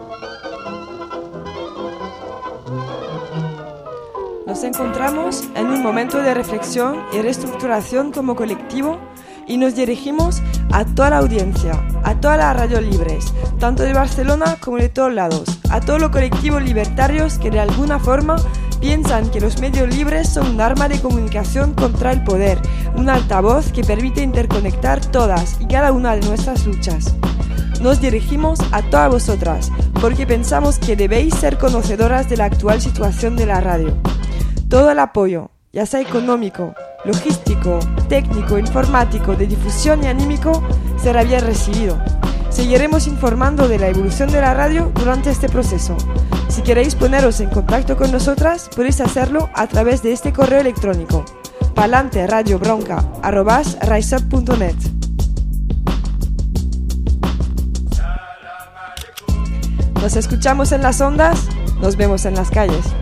Nos encontramos en un momento de reflexión y reestructuración como colectivo y nos dirigimos a toda la audiencia, a todas las radios libres, tanto de Barcelona como de todos lados, a todos los colectivos libertarios que de alguna forma piensan que los medios libres son un arma de comunicación contra el poder, un altavoz que permite interconectar todas y cada una de nuestras luchas. Nos dirigimos a todas vosotras, porque pensamos que debéis ser conocedoras de la actual situación de la radio. Todo el apoyo, ya sea económico, logístico, técnico, informático, de difusión y anímico, será bien recibido. Seguiremos informando de la evolución de la radio durante este proceso. Si queréis poneros en contacto con nosotras, podéis hacerlo a través de este correo electrónico: palanteradiobronca@riseup.net. Nos escuchamos en las ondas, nos vemos en las calles.